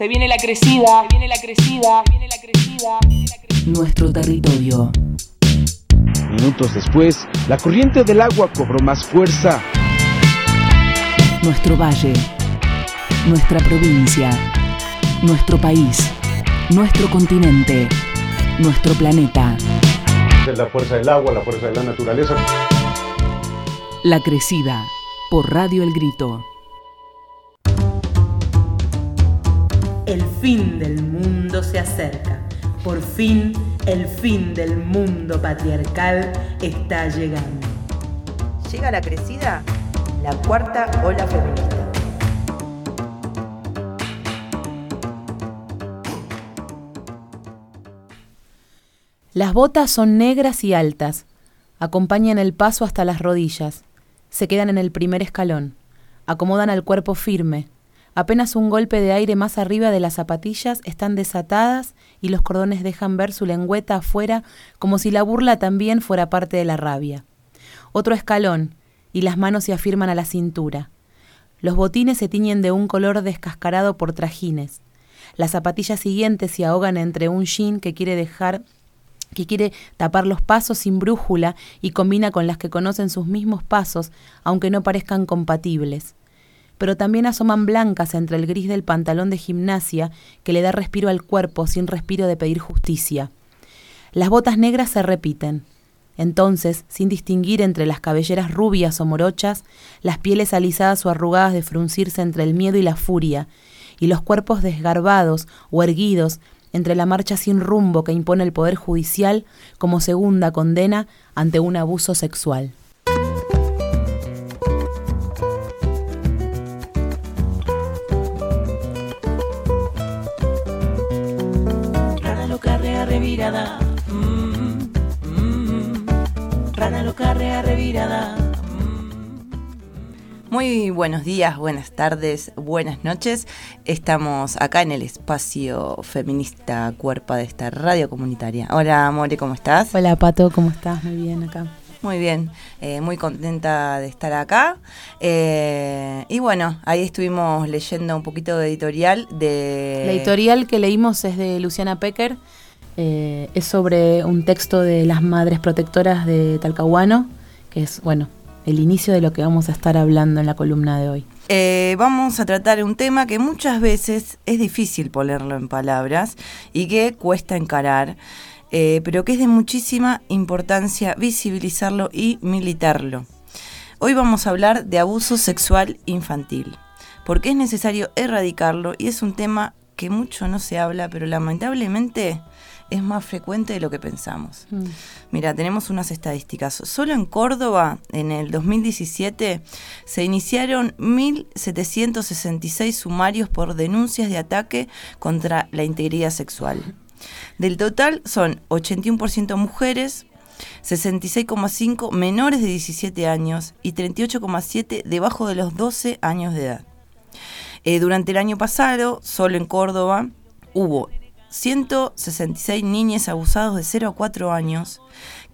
Se viene la crecida, viene la crecida, viene la crecida. Nuestro territorio. Minutos después, la corriente del agua cobró más fuerza. Nuestro valle, nuestra provincia, nuestro país, nuestro continente, nuestro planeta. Es la fuerza del agua, la fuerza de la naturaleza. La crecida, por Radio El Grito. El fin del mundo se acerca. Por fin, el fin del mundo patriarcal está llegando. Llega la crecida, la cuarta ola feminista. Las botas son negras y altas. Acompañan el paso hasta las rodillas. Se quedan en el primer escalón. Acomodan al cuerpo firme. Apenas un golpe de aire más arriba de las zapatillas están desatadas y los cordones dejan ver su lengüeta afuera como si la burla también fuera parte de la rabia. Otro escalón y las manos se afirman a la cintura. Los botines se tiñen de un color descascarado por trajines. Las zapatillas siguientes se ahogan entre un jean que quiere tapar los pasos sin brújula y combina con las que conocen sus mismos pasos, aunque no parezcan compatibles. Pero también asoman blancas entre el gris del pantalón de gimnasia que le da respiro al cuerpo sin respiro de pedir justicia. Las botas negras se repiten. Entonces, sin distinguir entre las cabelleras rubias o morochas, las pieles alisadas o arrugadas de fruncirse entre el miedo y la furia, y los cuerpos desgarbados o erguidos entre la marcha sin rumbo que impone el Poder Judicial como segunda condena ante un abuso sexual. Rana loca rea revirada, rana loca rea revirada. Muy buenos días, buenas tardes, buenas noches. Estamos acá en el espacio feminista Cuerpa de esta radio comunitaria. Hola, More, ¿cómo estás? Hola, Pato, ¿cómo estás? Muy bien acá. Muy bien, muy contenta de estar acá. Y bueno, ahí estuvimos leyendo un poquito de editorial de... La editorial que leímos es de Luciana Pecker. Es sobre un texto de las Madres Protectoras de Talcahuano, que es, bueno, el inicio de lo que vamos a estar hablando en la columna de hoy. Vamos a tratar un tema que muchas veces es difícil ponerlo en palabras y que cuesta encarar, pero que es de muchísima importancia visibilizarlo y militarlo. Hoy vamos a hablar de abuso sexual infantil, porque es necesario erradicarlo y es un tema que mucho no se habla, pero lamentablemente es más frecuente de lo que pensamos. Mira, tenemos unas estadísticas. Solo en Córdoba, en el 2017, se iniciaron 1.766 sumarios por denuncias de ataque contra la integridad sexual. Del total son 81% mujeres, 66,5% menores de 17 años y 38,7% debajo de los 12 años de edad. Durante el año pasado, solo en Córdoba, hubo 166 niños abusados de 0 a 4 años,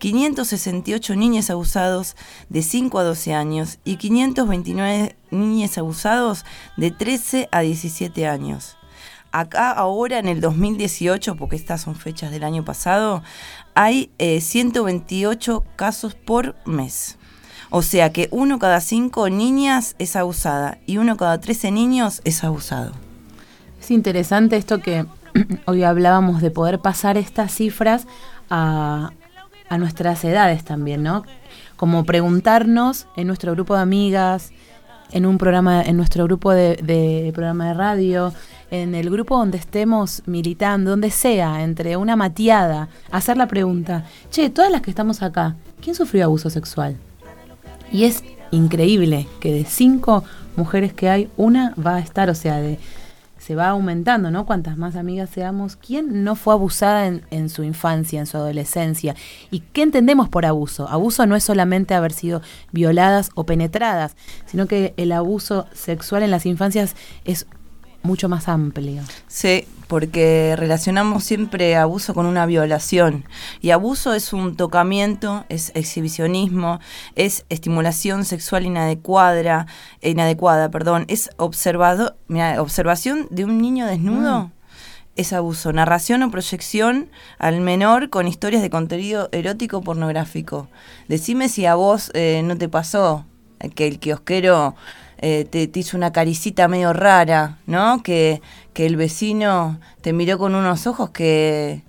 568 niños abusados de 5 a 12 años y 529 niños abusados de 13 a 17 años. Acá ahora en el 2018, porque estas son fechas del año pasado, hay 128 casos por mes. O sea que 1 cada 5 niñas es abusada y 1 cada 13 niños es abusado. Es interesante esto que hoy hablábamos de poder pasar estas cifras a nuestras edades también, ¿no? Como preguntarnos en nuestro grupo de amigas, en un programa, en nuestro grupo de programa de radio, en el grupo donde estemos militando, donde sea, entre una mateada, hacer la pregunta, che, todas las que estamos acá, ¿quién sufrió abuso sexual? Y es increíble que de 5 mujeres que hay, una va a estar, o sea, se va aumentando, ¿no? Cuantas más amigas seamos, ¿quién no fue abusada en su infancia, en su adolescencia? ¿Y qué entendemos por abuso? Abuso no es solamente haber sido violadas o penetradas, sino que el abuso sexual en las infancias es mucho más amplio. Sí, porque relacionamos siempre abuso con una violación. Y abuso es un tocamiento, es exhibicionismo, es estimulación sexual inadecuada, es observación de un niño desnudo. Es abuso, narración o proyección al menor con historias de contenido erótico pornográfico. Decime si a vos no te pasó que el kiosquero te hizo una caricita medio rara, ¿no? Que el vecino te miró con unos ojos que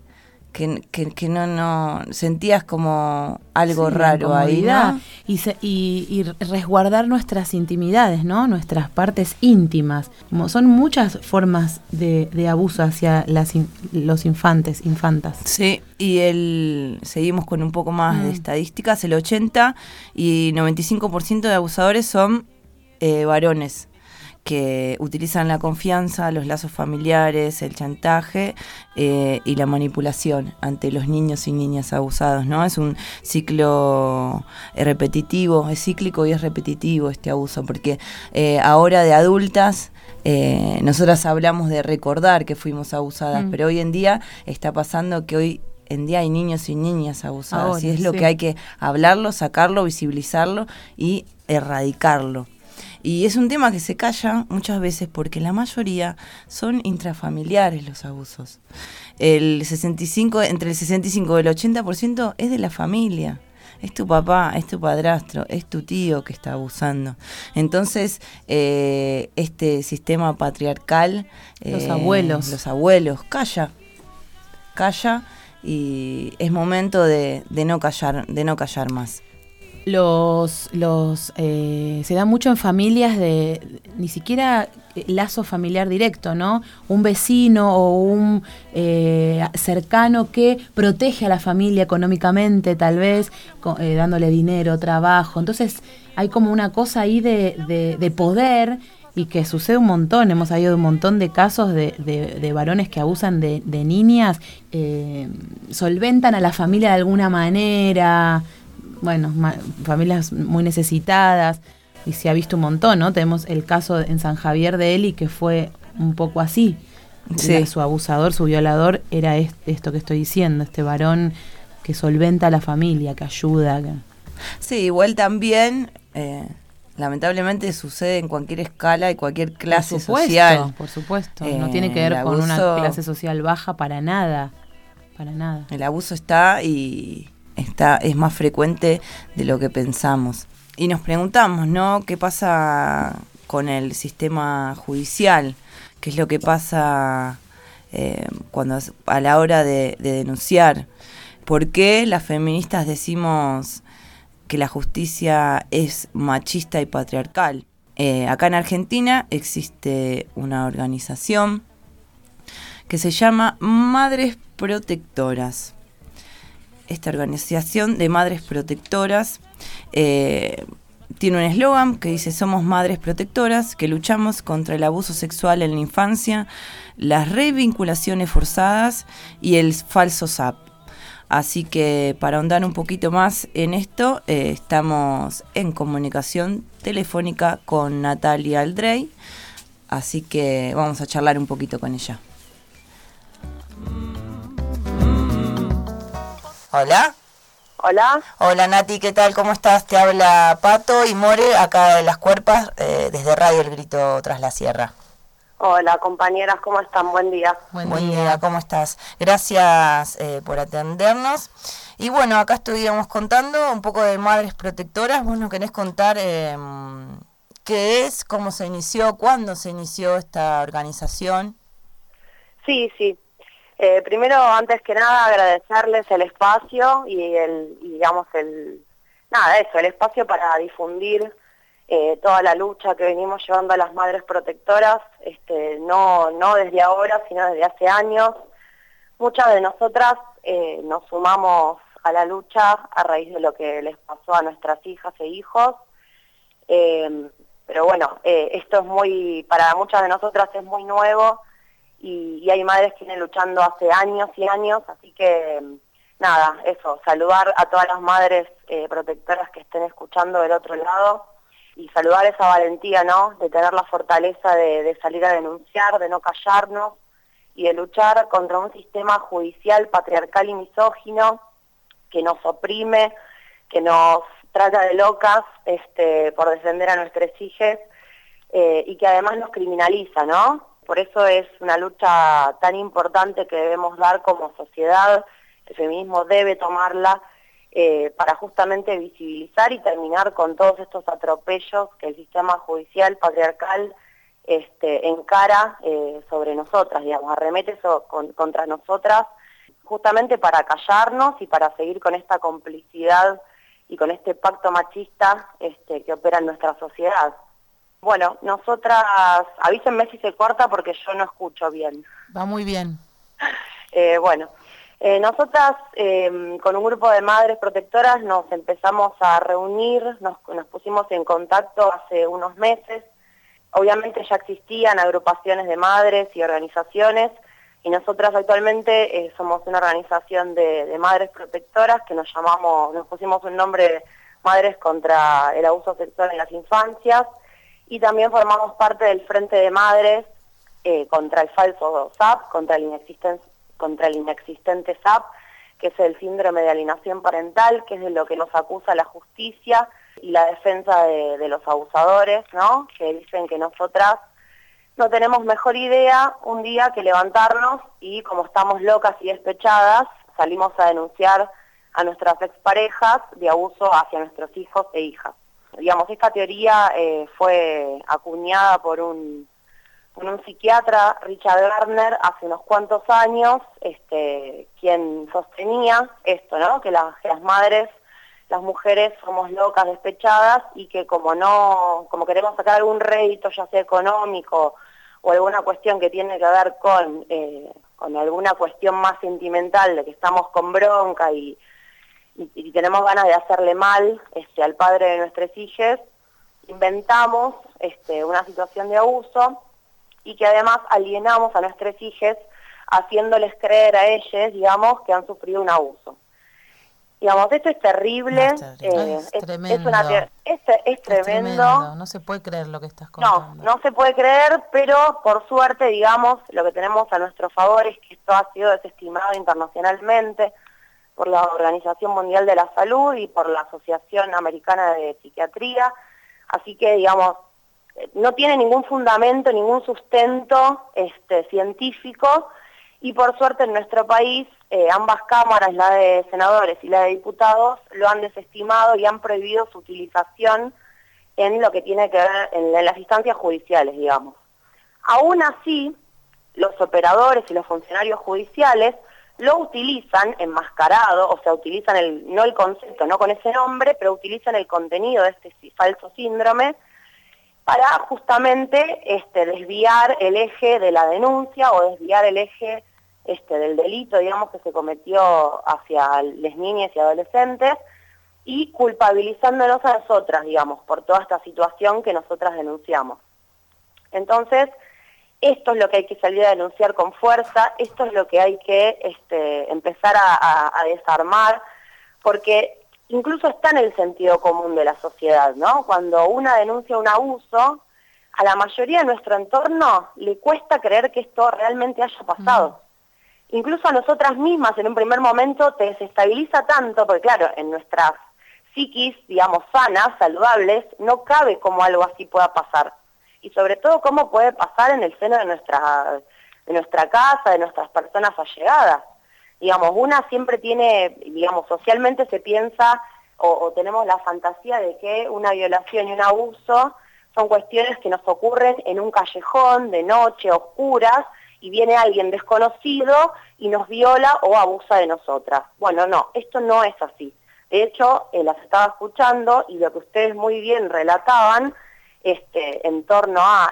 no sentías como algo raro ahí, ¿no? Y resguardar nuestras intimidades, ¿no? Nuestras partes íntimas. Como son muchas formas de abuso hacia los infantes, infantas. Sí, y seguimos con un poco más de estadísticas, el 80 y 95% de abusadores son varones, que utilizan la confianza, los lazos familiares, el chantaje y la manipulación ante los niños y niñas abusados, ¿no? Es un ciclo repetitivo, es cíclico y es repetitivo este abuso, porque ahora de adultas nosotras hablamos de recordar que fuimos abusadas, pero hoy en día está pasando que hoy en día hay niños y niñas abusadas, ahora, y es lo que hay que hablarlo, sacarlo, visibilizarlo y erradicarlo. Y es un tema que se calla muchas veces porque la mayoría son intrafamiliares los abusos. Entre el 65 y el 80% es de la familia. Es tu papá, es tu padrastro, es tu tío que está abusando. Entonces, este sistema patriarcal... Los abuelos. Calla. Y es momento de no callar más. Se da mucho en familias de ni siquiera lazo familiar directo, ¿no? Un vecino o un cercano que protege a la familia económicamente, tal vez, dándole dinero, trabajo. Entonces hay como una cosa ahí de poder, y que sucede un montón. Hemos habido un montón de casos de varones que abusan de niñas, solventan a la familia de alguna manera. Bueno, familias muy necesitadas, y se ha visto un montón, ¿no? Tenemos el caso en San Javier de Eli, que fue un poco así. Sí. Su abusador, su violador, era esto que estoy diciendo, este varón que solventa a la familia, que ayuda. Sí, igual también, lamentablemente sucede en cualquier escala y cualquier clase social. Por supuesto, no tiene que ver con una clase social baja para nada. El abuso está y... es más frecuente de lo que pensamos. Y nos preguntamos, ¿no? ¿Qué pasa con el sistema judicial? ¿Qué es lo que pasa cuando a la hora de denunciar? ¿Por qué las feministas decimos que la justicia es machista y patriarcal? Acá en Argentina existe una organización que se llama Madres Protectoras. Esta organización de madres protectoras tiene un eslogan que dice: somos madres protectoras que luchamos contra el abuso sexual en la infancia, las revinculaciones forzadas y el falso SAP. Así que para ahondar un poquito más en esto, estamos en comunicación telefónica con Natalia Aldrey, así que vamos a charlar un poquito con ella. Hola. Hola Nati, ¿qué tal? ¿Cómo estás? Te habla Pato y More, acá de Las Cuerpas, desde Radio El Grito Tras la Sierra. Hola compañeras, ¿cómo están? Buen día. Buen día, ¿cómo estás? Gracias por atendernos. Y bueno, acá estuvimos contando un poco de Madres Protectoras. ¿Vos nos querés contar qué es, cómo se inició, cuándo se inició esta organización? Sí. Primero, antes que nada, agradecerles el espacio y el espacio para difundir toda la lucha que venimos llevando a las madres protectoras, no desde ahora, sino desde hace años. Muchas de nosotras nos sumamos a la lucha a raíz de lo que les pasó a nuestras hijas e hijos, pero bueno, esto para muchas de nosotras es muy nuevo. Y hay madres que vienen luchando hace años y años, así que nada, eso, saludar a todas las madres protectoras que estén escuchando del otro lado y saludar esa valentía, ¿no? De tener la fortaleza de salir a denunciar, de no callarnos y de luchar contra un sistema judicial patriarcal y misógino que nos oprime, que nos trata de locas por defender a nuestras hijas y que además nos criminaliza, ¿no? Por eso es una lucha tan importante que debemos dar como sociedad. El feminismo debe tomarla para justamente visibilizar y terminar con todos estos atropellos que el sistema judicial patriarcal encara sobre nosotras, digamos, arremete contra nosotras, justamente para callarnos y para seguir con esta complicidad y con este pacto machista que opera en nuestra sociedad. Bueno, nosotras, avísenme si se corta porque yo no escucho bien. Va muy bien. Nosotras con un grupo de madres protectoras nos empezamos a reunir, nos pusimos en contacto hace unos meses. Obviamente ya existían agrupaciones de madres y organizaciones, y nosotras actualmente somos una organización de madres protectoras que nos pusimos un nombre, Madres contra el Abuso Sexual en las Infancias, y también formamos parte del Frente de Madres contra el falso SAP, contra el inexistente SAP, que es el síndrome de alienación parental, que es de lo que nos acusa la justicia y la defensa de los abusadores, ¿no? Que dicen que nosotras no tenemos mejor idea un día que levantarnos y, como estamos locas y despechadas, salimos a denunciar a nuestras exparejas de abuso hacia nuestros hijos e hijas. Digamos, esta teoría fue acuñada por un psiquiatra, Richard Gardner, hace unos cuantos años, quien sostenía esto, ¿no? Que las madres, las mujeres somos locas, despechadas, y que como queremos sacar algún rédito, ya sea económico o alguna cuestión que tiene que ver con alguna cuestión más sentimental, de que estamos con bronca y tenemos ganas de hacerle mal al padre de nuestras hijas, inventamos una situación de abuso, y que además alienamos a nuestras hijas haciéndoles creer a ellas, digamos, que han sufrido un abuso. Digamos, esto es terrible, es tremendo. Es tremendo. No se puede creer lo que estás contando. No se puede creer, pero por suerte, digamos, lo que tenemos a nuestro favor es que esto ha sido desestimado internacionalmente por la Organización Mundial de la Salud y por la Asociación Americana de Psiquiatría, así que, digamos, no tiene ningún fundamento, ningún sustento científico, y por suerte en nuestro país ambas cámaras, la de senadores y la de diputados, lo han desestimado y han prohibido su utilización en lo que tiene que ver en las instancias judiciales, digamos. Aún así, los operadores y los funcionarios judiciales lo utilizan enmascarado, o sea, utilizan no el concepto, no con ese nombre, pero utilizan el contenido de este falso síndrome para justamente desviar el eje de la denuncia o desviar el eje del delito, digamos, que se cometió hacia las niñas y adolescentes, y culpabilizándonos a nosotras, digamos, por toda esta situación que nosotras denunciamos. Entonces, esto es lo que hay que salir a denunciar con fuerza, esto es lo que hay que empezar a desarmar, porque incluso está en el sentido común de la sociedad, ¿no? Cuando una denuncia un abuso, a la mayoría de nuestro entorno le cuesta creer que esto realmente haya pasado. Incluso a nosotras mismas en un primer momento te desestabiliza tanto, porque claro, en nuestras psiquis, digamos, sanas, saludables, no cabe cómo algo así pueda pasar. Y sobre todo cómo puede pasar en el seno de nuestra casa, de nuestras personas allegadas. Digamos, una siempre tiene, digamos, socialmente se piensa o tenemos la fantasía de que una violación y un abuso son cuestiones que nos ocurren en un callejón, de noche, oscuras, y viene alguien desconocido y nos viola o abusa de nosotras. Bueno, no, esto no es así. De hecho, las estaba escuchando y lo que ustedes muy bien relataban en torno a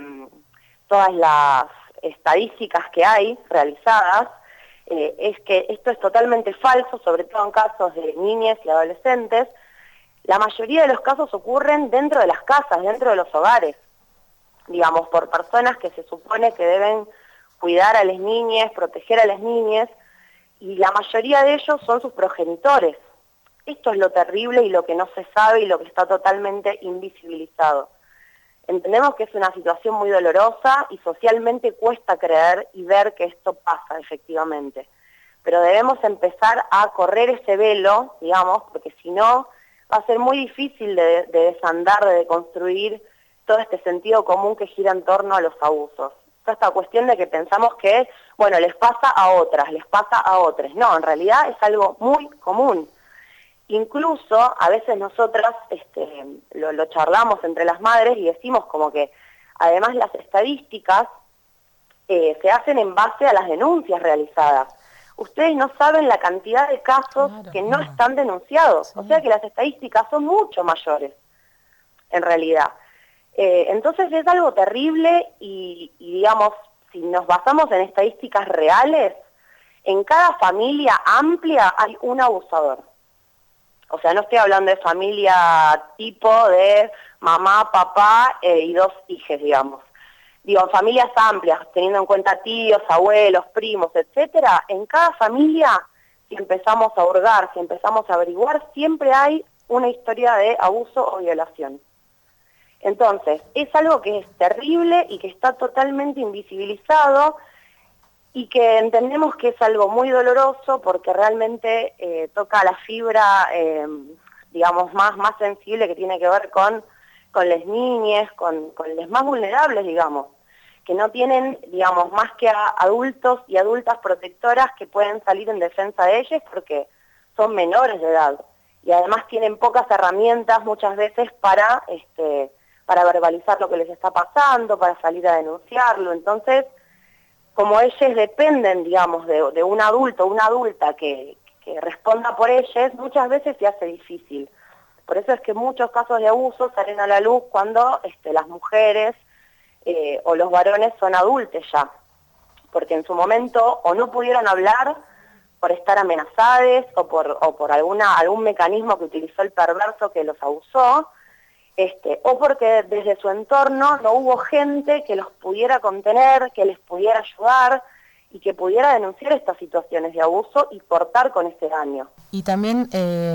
todas las estadísticas que hay realizadas, es que esto es totalmente falso, sobre todo en casos de niñas y adolescentes. La mayoría de los casos ocurren dentro de las casas, dentro de los hogares, digamos, por personas que se supone que deben cuidar a las niñas, proteger a las niñas, y la mayoría de ellos son sus progenitores. Esto es lo terrible y lo que no se sabe y lo que está totalmente invisibilizado. Entendemos que es una situación muy dolorosa y socialmente cuesta creer y ver que esto pasa efectivamente. Pero debemos empezar a correr ese velo, digamos, porque si no va a ser muy difícil de desandar, de deconstruir todo este sentido común que gira en torno a los abusos. Toda esta cuestión de que pensamos que, bueno, les pasa a otras, les pasa a otros. No, en realidad es algo muy común. Incluso a veces nosotras lo charlamos entre las madres y decimos como que además las estadísticas se hacen en base a las denuncias realizadas. Ustedes no saben la cantidad de casos que no están denunciados, o sea que las estadísticas son mucho mayores, en realidad. Entonces es algo terrible y digamos, si nos basamos en estadísticas reales, en cada familia amplia hay un abusador. O sea, no estoy hablando de familia tipo de mamá, papá y 2 hijos, digamos. Digo, familias amplias, teniendo en cuenta tíos, abuelos, primos, etcétera. En cada familia, si empezamos a hurgar, si empezamos a averiguar, siempre hay una historia de abuso o violación. Entonces, es algo que es terrible y que está totalmente invisibilizado y que entendemos que es algo muy doloroso porque realmente toca la fibra, digamos, más sensible que tiene que ver con las niñas, con los más vulnerables, digamos, que no tienen, digamos, más que a adultos y adultas protectoras que pueden salir en defensa de ellos porque son menores de edad y además tienen pocas herramientas muchas veces para verbalizar lo que les está pasando, para salir a denunciarlo. Entonces, como ellos dependen, digamos, de un adulto o una adulta que responda por ellos, muchas veces se hace difícil. Por eso es que muchos casos de abuso salen a la luz cuando las mujeres o los varones son adultos ya, porque en su momento o no pudieron hablar por estar amenazadas o por algún mecanismo que utilizó el perverso que los abusó, o porque desde su entorno no hubo gente que los pudiera contener, que les pudiera ayudar y que pudiera denunciar estas situaciones de abuso y cortar con ese daño. Y también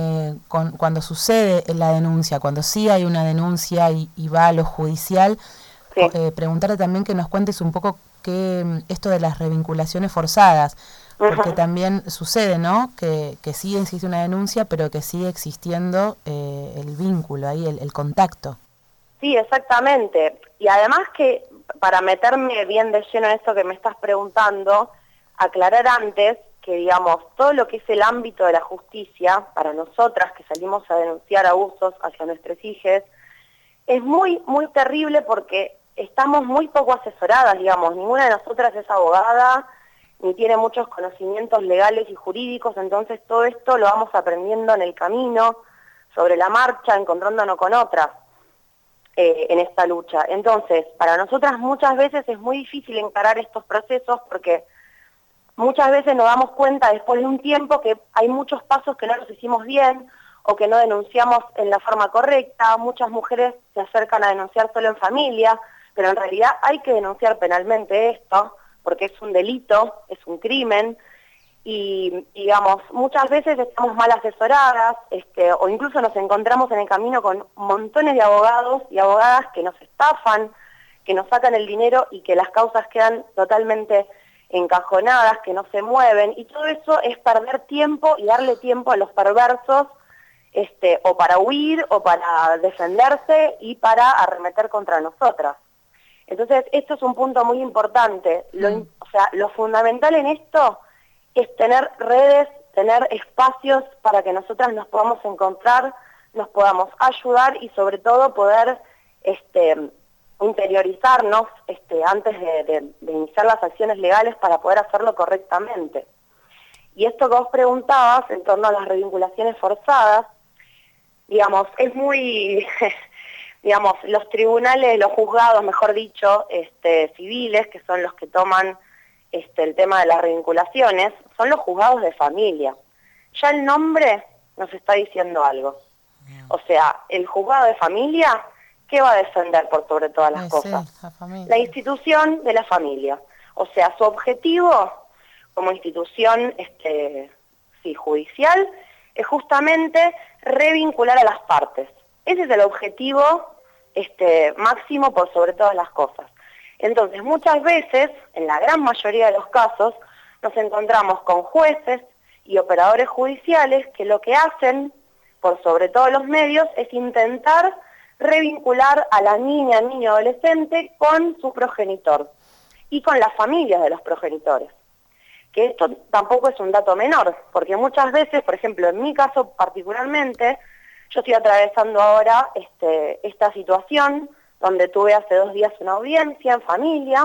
cuando sucede la denuncia, cuando sí hay una denuncia y va a lo judicial, sí. Preguntarte también que nos cuentes un poco esto de las revinculaciones forzadas, porque también sucede, ¿no? Que sí existe una denuncia, pero que sigue existiendo el vínculo ahí, el contacto. Sí, exactamente. Y además que, para meterme bien de lleno en esto que me estás preguntando, aclarar antes que, digamos, todo lo que es el ámbito de la justicia, para nosotras que salimos a denunciar abusos hacia nuestros hijos, es muy, muy terrible porque estamos muy poco asesoradas, digamos. Ninguna de nosotras es abogada, ni tiene muchos conocimientos legales y jurídicos, entonces todo esto lo vamos aprendiendo en el camino, sobre la marcha, encontrándonos con otras en esta lucha. Entonces, para nosotras muchas veces es muy difícil encarar estos procesos porque muchas veces nos damos cuenta después de un tiempo que hay muchos pasos que no los hicimos bien o que no denunciamos en la forma correcta. Muchas mujeres se acercan a denunciar solo en familia, pero en realidad hay que denunciar penalmente esto, porque es un delito, es un crimen, y digamos, muchas veces estamos mal asesoradas, o incluso nos encontramos en el camino con montones de abogados y abogadas que nos estafan, que nos sacan el dinero y que las causas quedan totalmente encajonadas, que no se mueven, y todo eso es perder tiempo y darle tiempo a los perversos, o para huir, o para defenderse, y para arremeter contra nosotras. Entonces, esto es un punto muy importante. Lo fundamental en esto es tener redes, tener espacios para que nosotras nos podamos encontrar, nos podamos ayudar y sobre todo poder interiorizarnos antes de iniciar las acciones legales para poder hacerlo correctamente. Y esto que vos preguntabas en torno a las revinculaciones forzadas, digamos, es muy... digamos, los tribunales, los juzgados, mejor dicho, civiles, que son los que toman el tema de las revinculaciones, son los juzgados de familia. Ya el nombre nos está diciendo algo. O sea, el juzgado de familia, ¿qué va a defender por sobre todas las cosas? La institución de la familia. O sea, su objetivo como institución judicial es justamente revincular a las partes. Ese es el objetivo máximo por sobre todas las cosas. Entonces, muchas veces, en la gran mayoría de los casos, nos encontramos con jueces y operadores judiciales que lo que hacen, por sobre todos los medios, es intentar revincular a la niña, niño, adolescente con su progenitor y con las familias de los progenitores. Que esto tampoco es un dato menor, porque muchas veces, por ejemplo, en mi caso particularmente, yo estoy atravesando ahora esta situación donde tuve hace 2 días una audiencia en familia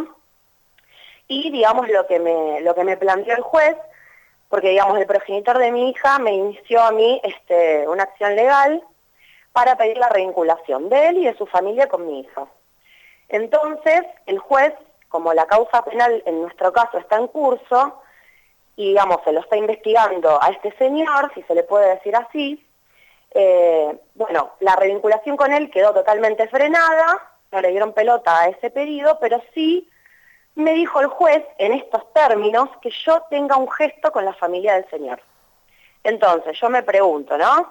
y, digamos, lo que me planteó el juez, porque, digamos, el progenitor de mi hija me inició a mí una acción legal para pedir la revinculación de él y de su familia con mi hija. Entonces, el juez, como la causa penal en nuestro caso está en curso, y, digamos, se lo está investigando a este señor, si se le puede decir así, bueno, la revinculación con él quedó totalmente frenada, no le dieron pelota a ese pedido, pero sí me dijo el juez, en estos términos, que yo tenga un gesto con la familia del señor. Entonces, yo me pregunto, ¿no?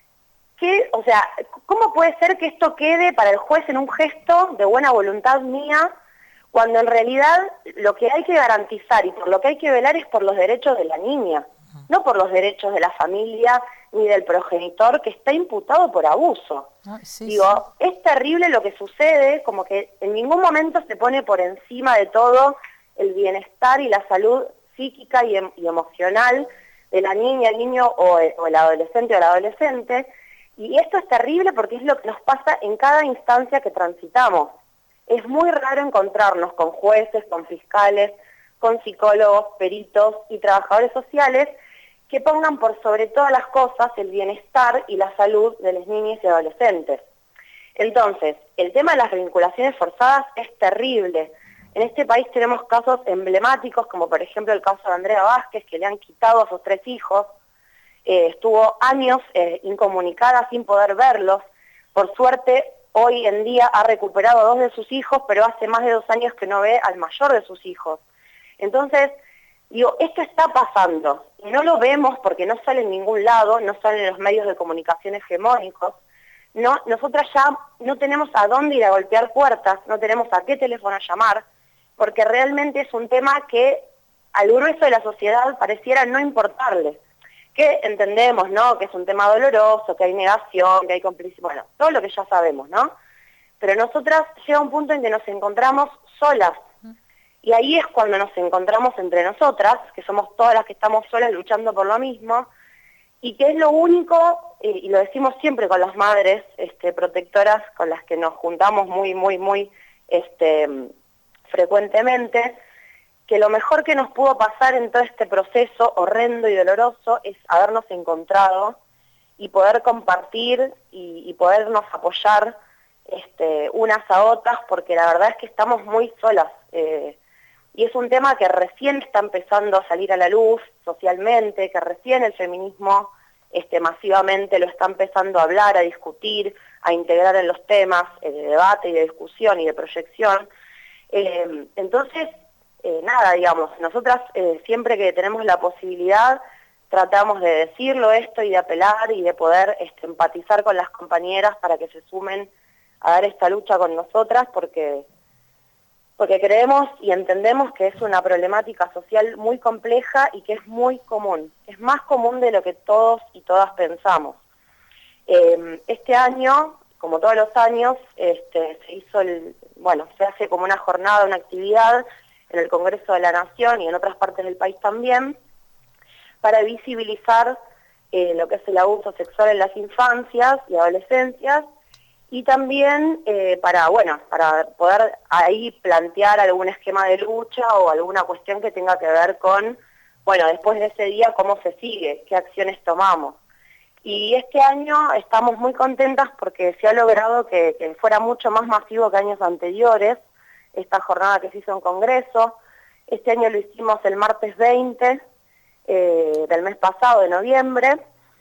O sea, ¿cómo puede ser que esto quede para el juez en un gesto de buena voluntad mía, cuando en realidad lo que hay que garantizar y por lo que hay que velar es por los derechos de la niña, no por los derechos de la familia ni del progenitor que está imputado por abuso? Digo, es terrible lo que sucede, como que en ningún momento se pone por encima de todo el bienestar y la salud psíquica y emocional de la niña, el niño o el adolescente o la adolescente, y esto es terrible porque es lo que nos pasa en cada instancia que transitamos. Es muy raro encontrarnos con jueces, con fiscales, con psicólogos, peritos y trabajadores sociales que pongan por sobre todas las cosas el bienestar y la salud de las niñas y adolescentes. Entonces, el tema de las revinculaciones forzadas es terrible. En este país tenemos casos emblemáticos, como por ejemplo el caso de Andrea Vázquez, que le han quitado a sus 3 hijos, estuvo años incomunicada sin poder verlos. Por suerte, hoy en día ha recuperado a 2 de sus hijos, pero hace más de 2 años que no ve al mayor de sus hijos. Entonces, digo, esto está pasando, y no lo vemos porque no sale en ningún lado, no sale en los medios de comunicación hegemónicos. No, nosotras ya no tenemos a dónde ir a golpear puertas, no tenemos a qué teléfono llamar, porque realmente es un tema que al grueso de la sociedad pareciera no importarle. Que entendemos, ¿no?, que es un tema doloroso, que hay negación, que hay complicidad, bueno, todo lo que ya sabemos, ¿no? Pero nosotras llega un punto en que nos encontramos solas, y ahí es cuando nos encontramos entre nosotras, que somos todas las que estamos solas luchando por lo mismo, y que es lo único, y lo decimos siempre con las madres protectoras con las que nos juntamos muy frecuentemente, que lo mejor que nos pudo pasar en todo este proceso horrendo y doloroso es habernos encontrado y poder compartir y podernos apoyar unas a otras, porque la verdad es que estamos muy solas. Y es un tema que recién está empezando a salir a la luz socialmente, que recién el feminismo masivamente lo está empezando a hablar, a discutir, a integrar en los temas de debate y de discusión y de proyección. Entonces, nada, digamos, nosotras siempre que tenemos la posibilidad tratamos de decirlo esto y de apelar y de poder empatizar con las compañeras para que se sumen a dar esta lucha con nosotras, porque creemos y entendemos que es una problemática social muy compleja y que es muy común, es más común de lo que todos y todas pensamos. Este año, como todos los años, se hizo se hace como una jornada, una actividad en el Congreso de la Nación y en otras partes del país también, para visibilizar lo que es el abuso sexual en las infancias y adolescencias, y también para poder ahí plantear algún esquema de lucha o alguna cuestión que tenga que ver con, después de ese día, cómo se sigue, qué acciones tomamos. Y este año estamos muy contentas porque se ha logrado que fuera mucho más masivo que años anteriores, esta jornada que se hizo en Congreso. Este año lo hicimos el martes 20 del mes pasado, de noviembre,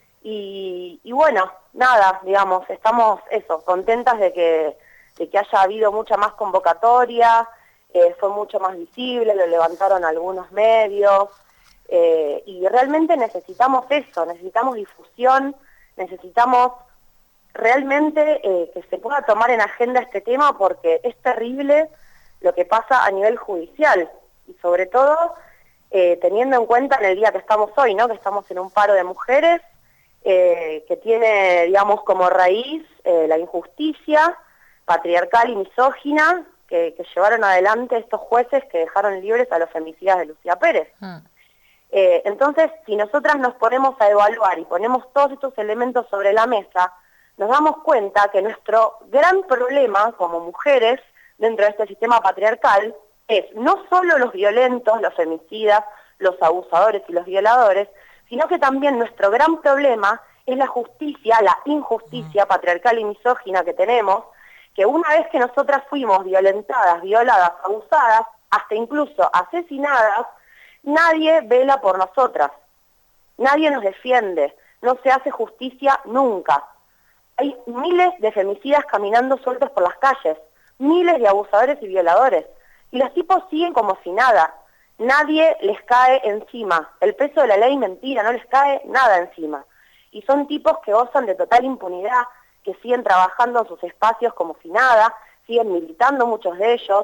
y bueno, nada, digamos, estamos contentas de que haya habido mucha más convocatoria, fue mucho más visible, lo levantaron algunos medios, y realmente necesitamos eso, necesitamos difusión, necesitamos realmente que se pueda tomar en agenda este tema, porque es terrible lo que pasa a nivel judicial, y sobre todo teniendo en cuenta en el día que estamos hoy, ¿no? Que estamos en un paro de mujeres, que tiene, digamos, como raíz la injusticia patriarcal y misógina que llevaron adelante estos jueces que dejaron libres a los femicidas de Lucía Pérez. Entonces, si nosotras nos ponemos a evaluar y ponemos todos estos elementos sobre la mesa, nos damos cuenta que nuestro gran problema como mujeres dentro de este sistema patriarcal es no solo los violentos, los femicidas, los abusadores y los violadores, sino que también nuestro gran problema es la justicia, la injusticia patriarcal y misógina que tenemos, que una vez que nosotras fuimos violentadas, violadas, abusadas, hasta incluso asesinadas, nadie vela por nosotras, nadie nos defiende, no se hace justicia nunca. Hay miles de femicidas caminando sueltos por las calles, miles de abusadores y violadores, y los tipos siguen como si nada, nadie les cae encima, el peso de la ley mentira, no les cae nada encima, y son tipos que gozan de total impunidad, que siguen trabajando en sus espacios como si nada, siguen militando muchos de ellos.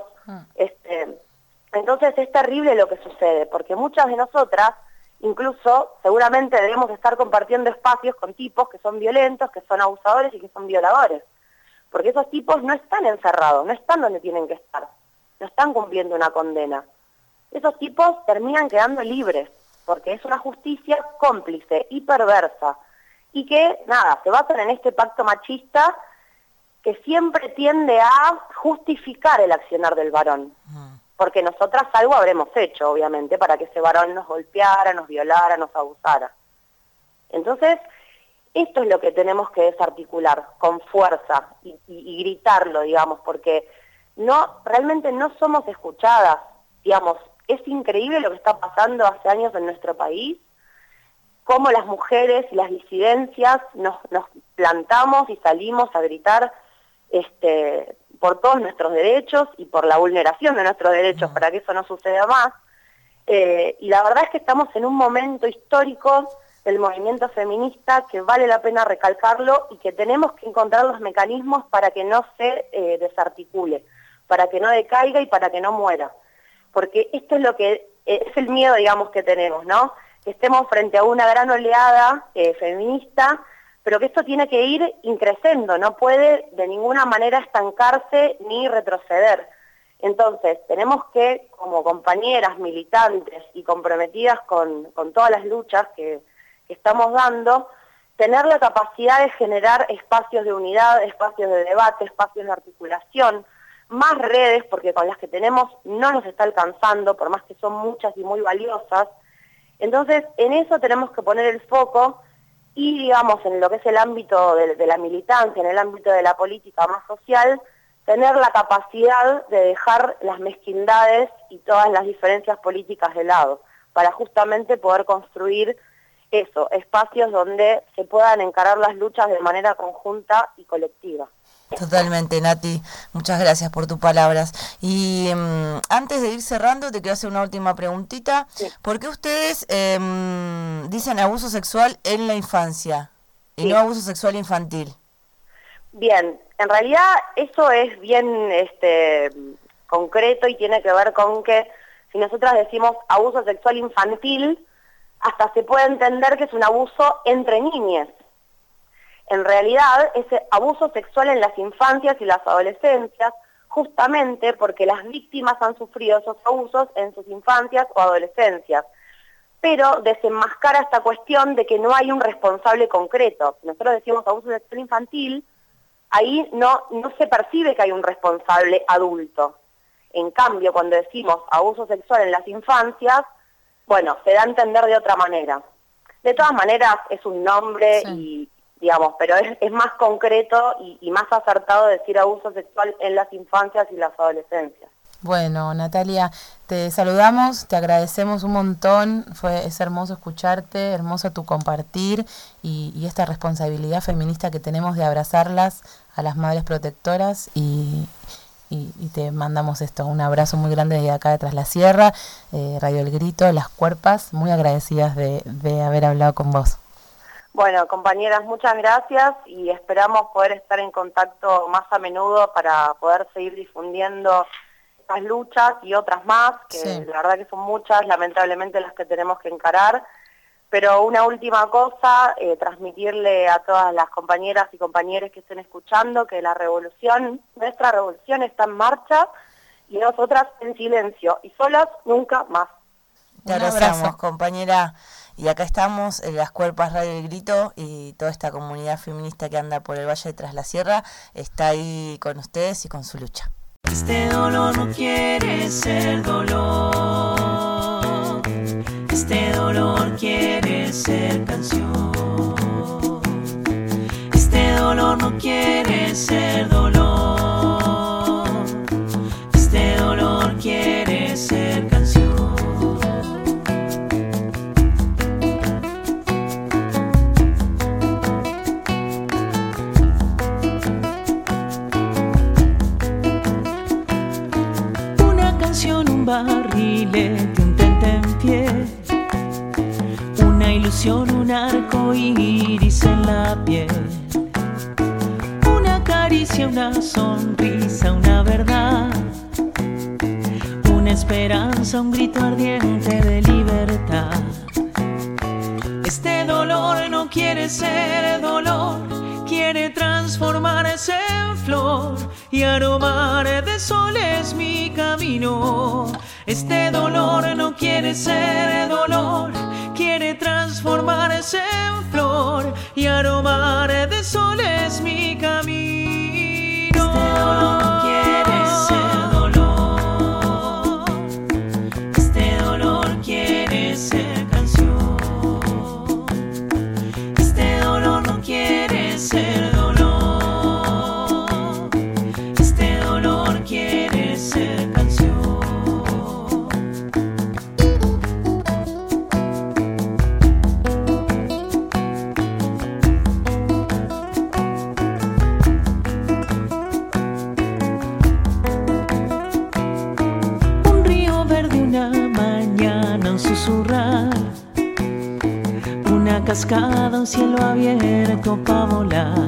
Entonces es terrible lo que sucede, porque muchas de nosotras, incluso seguramente debemos estar compartiendo espacios con tipos que son violentos, que son abusadores y que son violadores, porque esos tipos no están encerrados, no están donde tienen que estar, no están cumpliendo una condena. Esos tipos terminan quedando libres, porque es una justicia cómplice y perversa, y que, nada, se basan en este pacto machista que siempre tiende a justificar el accionar del varón. Porque nosotras algo habremos hecho, obviamente, para que ese varón nos golpeara, nos violara, nos abusara. Entonces, esto es lo que tenemos que desarticular con fuerza y gritarlo, digamos, porque realmente no somos escuchadas, digamos. Es increíble lo que está pasando hace años en nuestro país, cómo las mujeres y las disidencias nos plantamos y salimos a gritar por todos nuestros derechos y por la vulneración de nuestros derechos para que eso no suceda más. Y la verdad es que estamos en un momento histórico del movimiento feminista que vale la pena recalcarlo y que tenemos que encontrar los mecanismos para que no se desarticule, para que no decaiga y para que no muera. Porque esto es lo que es el miedo, digamos, que tenemos, ¿no? Que estemos frente a una gran oleada feminista, pero que esto tiene que ir increciendo, no puede de ninguna manera estancarse ni retroceder. Entonces, tenemos que, como compañeras militantes y comprometidas con todas las luchas que estamos dando, tener la capacidad de generar espacios de unidad, espacios de debate, espacios de articulación, más redes, porque con las que tenemos no nos está alcanzando, por más que son muchas y muy valiosas. Entonces, en eso tenemos que poner el foco y, digamos, en lo que es el ámbito de la militancia, en el ámbito de la política más social, tener la capacidad de dejar las mezquindades y todas las diferencias políticas de lado, para justamente poder construir eso, espacios donde se puedan encarar las luchas de manera conjunta y colectiva. Totalmente, Nati, muchas gracias por tus palabras. Y antes de ir cerrando, te quiero hacer una última preguntita. Sí. ¿Por qué ustedes dicen abuso sexual en la infancia y no abuso sexual infantil? Bien, en realidad eso es bien concreto y tiene que ver con que si nosotras decimos abuso sexual infantil, hasta se puede entender que es un abuso entre niñas. En realidad, es abuso sexual en las infancias y las adolescencias, justamente porque las víctimas han sufrido esos abusos en sus infancias o adolescencias. Pero desenmascara esta cuestión de que no hay un responsable concreto. Si nosotros decimos abuso sexual infantil, ahí no se percibe que hay un responsable adulto. En cambio, cuando decimos abuso sexual en las infancias, bueno, se da a entender de otra manera. De todas maneras, es un nombre y digamos, pero es más concreto y más acertado decir abuso sexual en las infancias y las adolescencias. Bueno, Natalia, te saludamos, te agradecemos un montón, es hermoso escucharte, hermoso tu compartir y esta responsabilidad feminista que tenemos de abrazarlas a las madres protectoras y te mandamos un abrazo muy grande desde acá de Tras la Sierra, Radio El Grito, Las Cuerpas, muy agradecidas de haber hablado con vos. Bueno, compañeras, muchas gracias y esperamos poder estar en contacto más a menudo para poder seguir difundiendo estas luchas y otras más, que Sí. la verdad que son muchas, lamentablemente las que tenemos que encarar. Pero una última cosa, transmitirle a todas las compañeras y compañeros que estén escuchando que nuestra revolución está en marcha y nosotras en silencio y solas nunca más. Te abrazamos, compañera. Y acá estamos en las Cuerpas Radio El Grito y toda esta comunidad feminista que anda por el Valle de Tras la Sierra está ahí con ustedes y con su lucha. Este dolor no quiere ser dolor. Este dolor quiere ser canción. Este dolor no quiere ser dolor. Este dolor quiere ser canción. Un barrilete, un tentempié, una ilusión, un arco iris en la piel, una caricia, una sonrisa, una verdad, una esperanza, un grito ardiente de libertad. Este dolor no quiere ser dolor, quiere transformarse en flor y aromar de sol es mi camino. Este dolor no quiere ser dolor, quiere transformarse en flor y aromar de sol es mi camino. Este dolor no quiere ser dolor, este dolor quiere ser canción. Este dolor no quiere ser dolor, este dolor quiere ser canción. Un río verde, una mañana, un susurrar, una cascada, un cielo abierto para volar,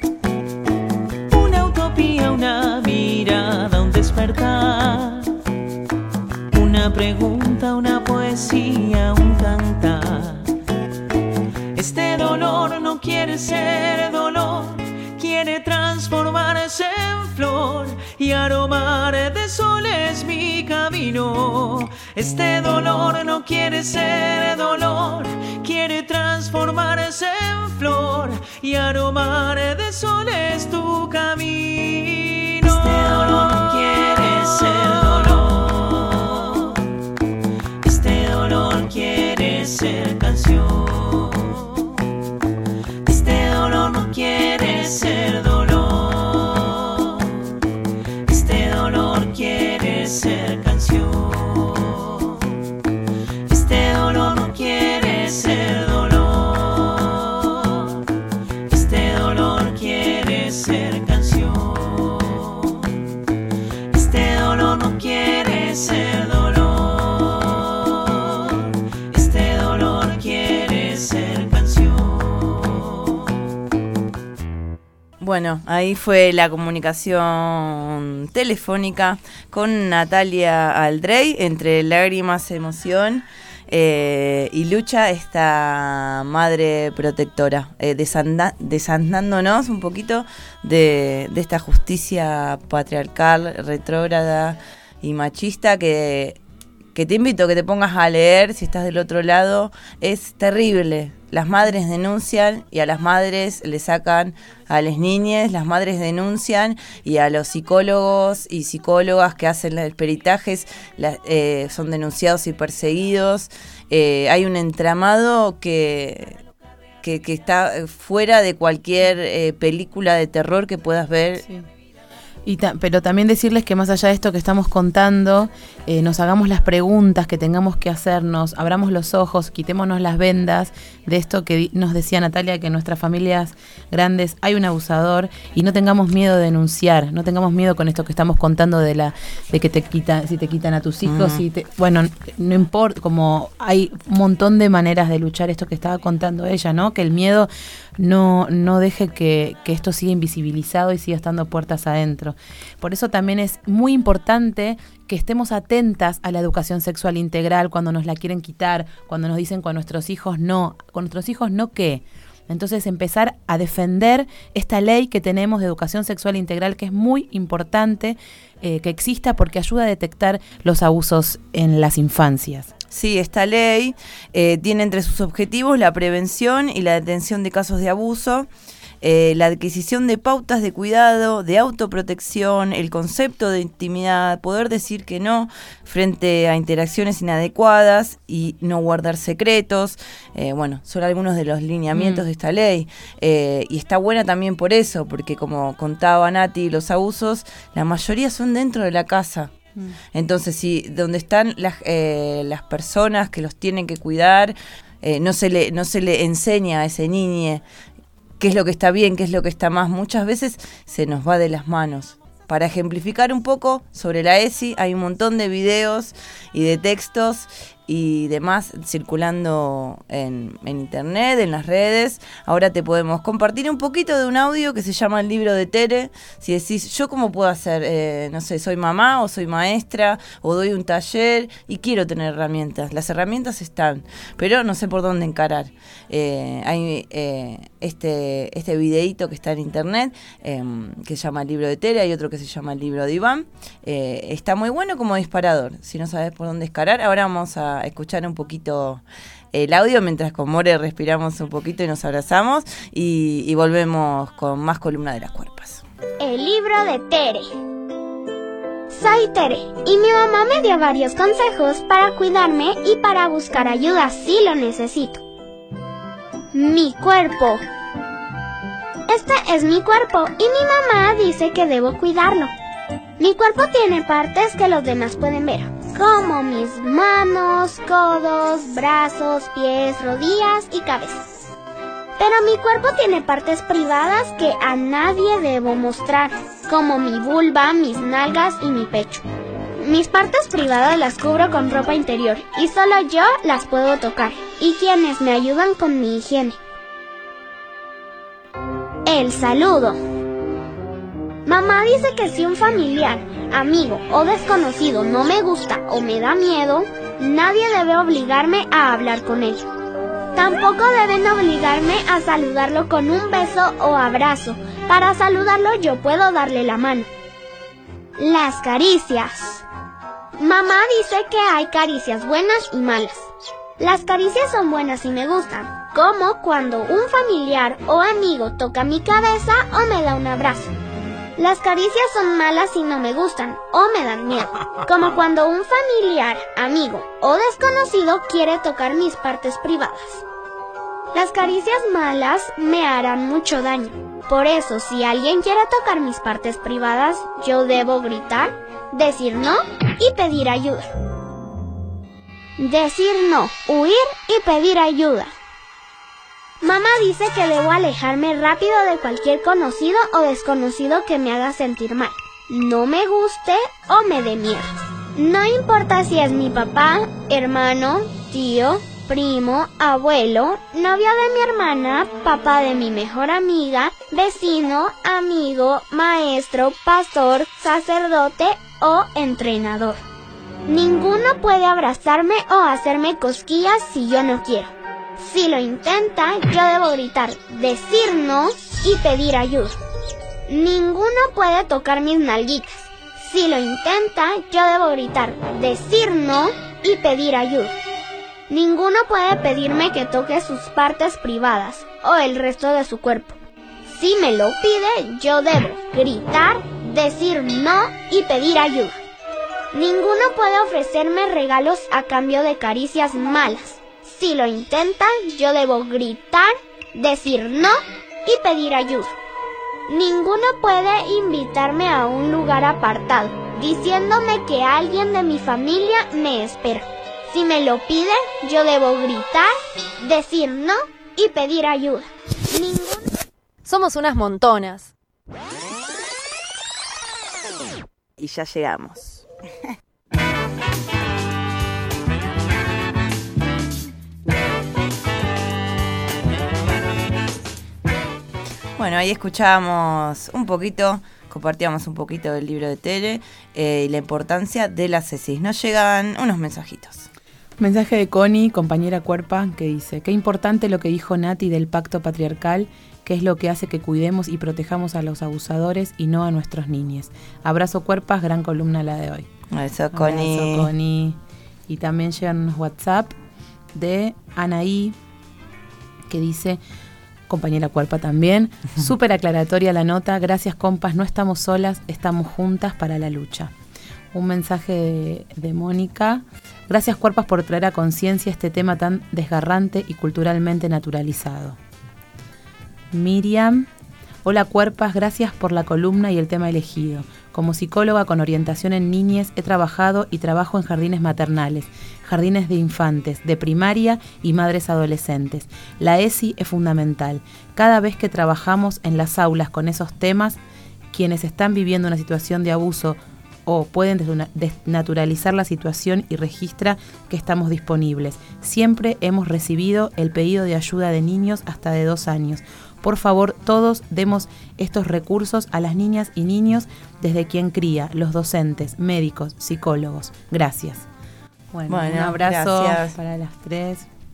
una utopía, una mirada, un despertar, una pregunta, una poesía, un cantar. Este dolor no quiere ser dolor, quiere transformarse en flor y aromar de sol es mi camino. Este dolor no quiere ser dolor, quiere transformarse en flor y aromar de sol es tu camino. Este dolor no quiere ser dolor, este dolor quiere ser canción. Este dolor no quiere ser dolor, este dolor quiere ser canción. Este dolor no quiere ser dolor, este dolor quiere ser canción. Este dolor no quiere ser dolor, este dolor quiere ser canción. Bueno, ahí fue la comunicación telefónica con Natalia Aldrey, entre lágrimas, emoción y lucha, esta madre protectora, desandándonos un poquito de esta justicia patriarcal, retrógrada y machista que te invito a que te pongas a leer si estás del otro lado. Es terrible. Las madres denuncian y a las madres le sacan a las niñas, las madres denuncian y a los psicólogos y psicólogas que hacen los peritajes son denunciados y perseguidos. Hay un entramado que está fuera de cualquier película de terror que puedas ver. Sí. Pero también decirles que más allá de esto que estamos contando, nos hagamos las preguntas que tengamos que hacernos, abramos los ojos, quitémonos las vendas de esto que nos decía Natalia, que en nuestras familias grandes hay un abusador, y no tengamos miedo de denunciar, no tengamos miedo con esto que estamos contando de que si te quitan a tus hijos, bueno, no importa, como hay un montón de maneras de luchar, esto que estaba contando ella, ¿no? Que el miedo no deje que esto siga invisibilizado y siga estando puertas adentro. Por eso también es muy importante que estemos atentas a la educación sexual integral cuando nos la quieren quitar, cuando nos dicen con nuestros hijos no. ¿Con nuestros hijos no qué? Entonces empezar a defender esta ley que tenemos de educación sexual integral, que es muy importante que exista porque ayuda a detectar los abusos en las infancias. Sí, esta ley tiene entre sus objetivos la prevención y la detención de casos de abuso, la adquisición de pautas de cuidado, de autoprotección, el concepto de intimidad, poder decir que no frente a interacciones inadecuadas y no guardar secretos. Son algunos de los lineamientos de esta ley. Y está buena también por eso, porque como contaba Nati, los abusos, la mayoría son dentro de la casa. Entonces, si donde están las personas que los tienen que cuidar, no se le enseña a ese niño qué es lo que está bien, qué es lo que está mal, muchas veces se nos va de las manos. Para ejemplificar un poco sobre la ESI, hay un montón de videos y de textos y demás circulando en internet, en las redes. Ahora te podemos compartir un poquito de un audio que se llama El libro de Tere. Si decís, ¿yo cómo puedo hacer? No sé, soy mamá o soy maestra o doy un taller y quiero tener herramientas. Las herramientas están, pero no sé por dónde encarar. Hay este videíto que está en internet que se llama El libro de Tere, hay otro que se llama El libro de Iván. Está muy bueno como disparador. Si no sabes por dónde encarar, ahora vamos a escuchar un poquito el audio mientras con More respiramos un poquito y nos abrazamos y volvemos con más Columna de las Cuerpas. El libro de Tere. Soy Tere y mi mamá me dio varios consejos para cuidarme y para buscar ayuda si lo necesito. Mi cuerpo. Este es mi cuerpo y mi mamá dice que debo cuidarlo. Mi cuerpo tiene partes que los demás pueden ver, como mis manos, codos, brazos, pies, rodillas y cabeza. Pero mi cuerpo tiene partes privadas que a nadie debo mostrar, como mi vulva, mis nalgas y mi pecho. Mis partes privadas las cubro con ropa interior y solo yo las puedo tocar, y quienes me ayudan con mi higiene. El saludo. Mamá dice que si un familiar, amigo o desconocido no me gusta o me da miedo, nadie debe obligarme a hablar con él. Tampoco deben obligarme a saludarlo con un beso o abrazo. Para saludarlo yo puedo darle la mano. Las caricias. Mamá dice que hay caricias buenas y malas. Las caricias son buenas y me gustan, como cuando un familiar o amigo toca mi cabeza o me da un abrazo. Las caricias son malas y no me gustan o me dan miedo, como cuando un familiar, amigo o desconocido quiere tocar mis partes privadas. Las caricias malas me harán mucho daño. Por eso, si alguien quiere tocar mis partes privadas, yo debo gritar, decir no y pedir ayuda. Decir no, huir y pedir ayuda. Mamá dice que debo alejarme rápido de cualquier conocido o desconocido que me haga sentir mal, no me guste o me dé miedo. No importa si es mi papá, hermano, tío, primo, abuelo, novio de mi hermana, papá de mi mejor amiga, vecino, amigo, maestro, pastor, sacerdote o entrenador. Ninguno puede abrazarme o hacerme cosquillas si yo no quiero. Si lo intenta, yo debo gritar, decir no y pedir ayuda. Ninguno puede tocar mis nalguitas. Si lo intenta, yo debo gritar, decir no y pedir ayuda. Ninguno puede pedirme que toque sus partes privadas o el resto de su cuerpo. Si me lo pide, yo debo gritar, decir no y pedir ayuda. Ninguno puede ofrecerme regalos a cambio de caricias malas. Si lo intentan, yo debo gritar, decir no y pedir ayuda. Ninguno puede invitarme a un lugar apartado, diciéndome que alguien de mi familia me espera. Si me lo pide, yo debo gritar, decir no y pedir ayuda. Somos unas montonas. Y ya llegamos. Bueno, ahí escuchábamos un poquito, compartíamos un poquito del libro de Tere y la importancia de la cesis. Nos llegan unos mensajitos. Mensaje de Connie, compañera Cuerpa, que dice: qué importante lo que dijo Nati del pacto patriarcal, que es lo que hace que cuidemos y protejamos a los abusadores y no a nuestros niños. Abrazo Cuerpas, gran columna la de hoy. Eso, Connie. Abrazo, Connie. Y también llegan unos WhatsApp de Anaí, que dice: compañera Cuerpa también, súper aclaratoria la nota, gracias compas, no estamos solas, estamos juntas para la lucha. Un mensaje de Mónica: gracias Cuerpas por traer a conciencia este tema tan desgarrante y culturalmente naturalizado. Miriam: hola Cuerpas, gracias por la columna y el tema elegido. Como psicóloga con orientación en niñez he trabajado y trabajo en jardines maternales, jardines de infantes, de primaria y madres adolescentes. La ESI es fundamental. Cada vez que trabajamos en las aulas con esos temas, quienes están viviendo una situación de abuso o pueden desnaturalizar la situación y registra que estamos disponibles. Siempre hemos recibido el pedido de ayuda de niños hasta de 2 años. Por favor, todos demos estos recursos a las niñas y niños desde quien cría, los docentes, médicos, psicólogos. Gracias. Bueno, un abrazo para las 3.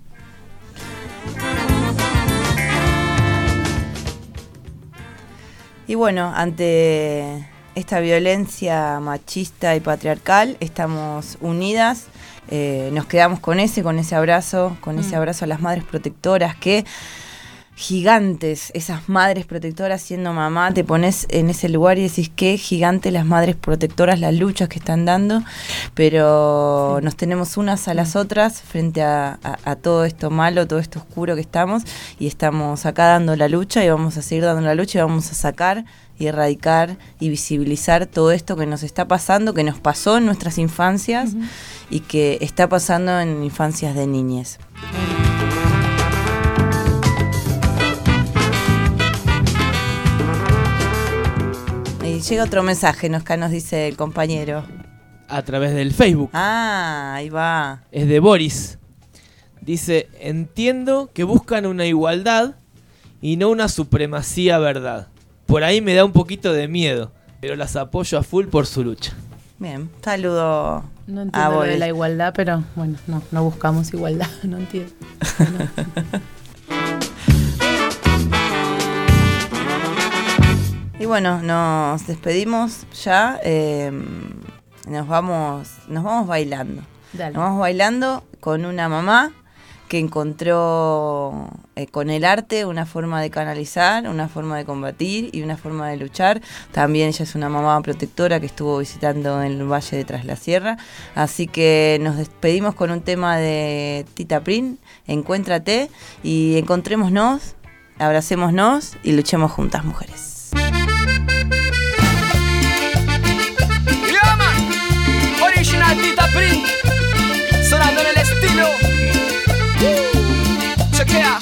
Y bueno, ante esta violencia machista y patriarcal, estamos unidas, nos quedamos con ese abrazo, ese abrazo a las madres protectoras que... gigantes, esas madres protectoras siendo mamá, te pones en ese lugar y decís qué gigantes las madres protectoras, las luchas que están dando, pero nos tenemos unas a las otras frente a todo esto malo, todo esto oscuro que estamos, y estamos acá dando la lucha y vamos a seguir dando la lucha y vamos a sacar y erradicar y visibilizar todo esto que nos está pasando, que nos pasó en nuestras infancias y que está pasando en infancias de niñez. Y llega otro mensaje, nos dice el compañero. A través del Facebook. Ah, ahí va. Es de Boris. Dice: entiendo que buscan una igualdad y no una supremacía verdad. Por ahí me da un poquito de miedo, pero las apoyo a full por su lucha. Bien, saludo. No entiendo lo de la igualdad, pero bueno, no buscamos igualdad, no entiendo. Y bueno, nos despedimos ya, nos vamos bailando. Dale. Nos vamos bailando con una mamá que encontró con el arte una forma de canalizar, una forma de combatir y una forma de luchar. También ella es una mamá protectora que estuvo visitando en el Valle de Tras la Sierra. Así que nos despedimos con un tema de Tita Prin, Encuéntrate, y encontrémonos, abracémonos y luchemos juntas, mujeres. Original Tita Prin, sonando en el estilo. Chequea.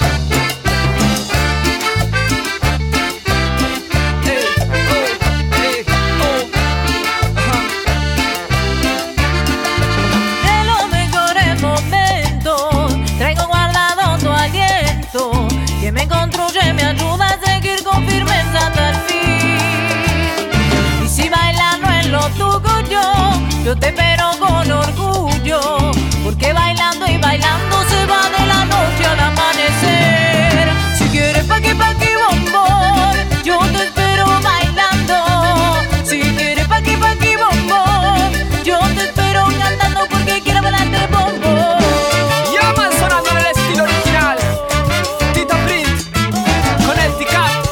De los mejores momentos traigo guardado tu aliento, que me construye, me ayuda a seguir con firmeza hasta el fin. Y si bailar no es lo tuyo, yo te espero con orgullo, porque bailando y bailando se va de la noche al amanecer. Si quieres paqui bombón, yo te espero bailando. Si quieres paqui bombón, yo te espero cantando, porque quiero bailarte bombón. Llaman sonando en el estilo original. Tita Prin con el T-Cap.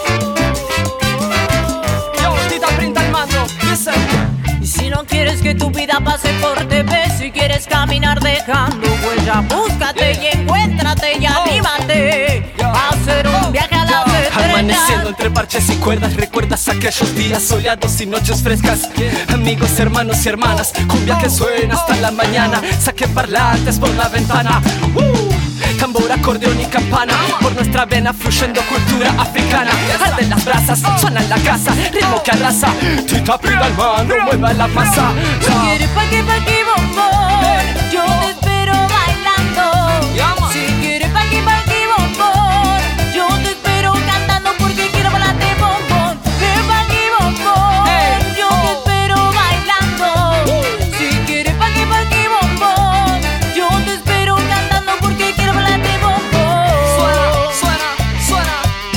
Yo, Tita Prin al mando. Listen. Y si no quieres que tu vida pase por TV, si quieres caminar dejando huella, búscate y encuéntrate y anímate a hacer un viaje a la estrella. Amaneciendo entre parches parches y cuerdas, recuerdas aquellos días soleados y noches frescas. Amigos, hermanos y hermanas, cumbia que suena hasta la mañana. Saqué parlantes por la ventana. Tambor, acordeón y campana, por nuestra vena fluyendo cultura africana. Arden las brasas, suena en la casa, ritmo que arrasa. Tita, prida el mando, mueva la masa. Si quieres paqui bombón, yo te espero bailando. Si quieres paqui bombón, yo te espero cantando porque quiero bailarte bombón. Paqui bombón, yo te espero bailando. Si quieres paqui bombón, yo te espero cantando porque quiero bailarte bombón. Suena, suena, suena.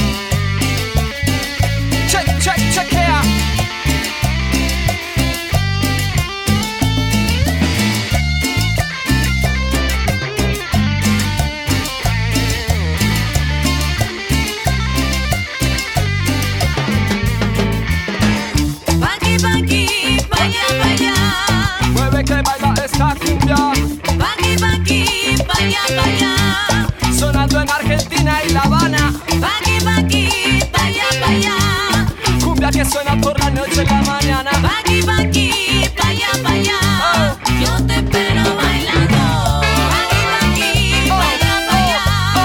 Check, check, checkea. Paqui, vaya, vaya. Mueve que baila esta cumbia. Paqui, vaya, vaya. Sonando en Argentina y La Habana. Paqui, vaya, vaya. Cumbia que suena por la noche y la mañana. Paqui, vaya, vaya. Yo te espero bailando. Paqui, vaya, vaya.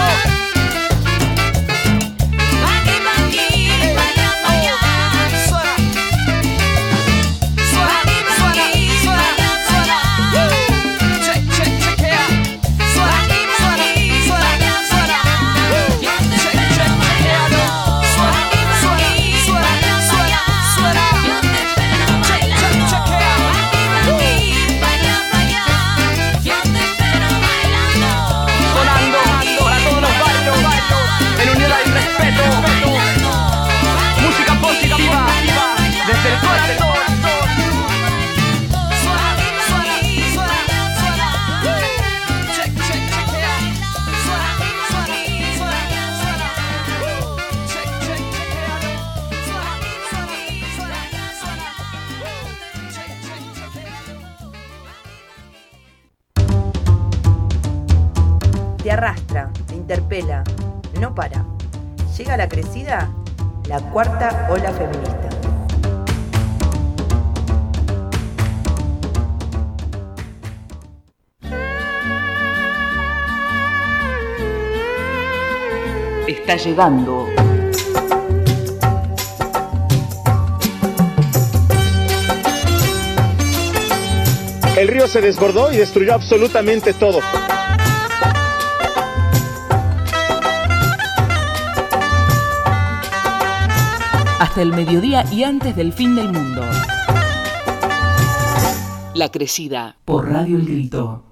Paqui, vaya, vaya. Suena, suena, suena, suena, suena. Check, check, checkea. Suena, suena, suena, suena. Check, check, chequealo. Suena, suena, suena, suena, suena. Check, check, checkea. Vaya, vaya. Yo te espero bailando. Sonando para todos los barrios, en unidad y respeto. Música positiva, desde el corazón. Suena, suena, suena, suena. Check, check, checkea. Suena, suena, suena, suena. Check, check, chequealo. Suena, suena, suena, suena. Check, check, chequealo. Te arrastra, te interpela, no para. Llega la crecida, la cuarta ola feminista. Está llegando. El río se desbordó y destruyó absolutamente todo. Hasta el mediodía y antes del fin del mundo. La Crecida, por Radio El Grito.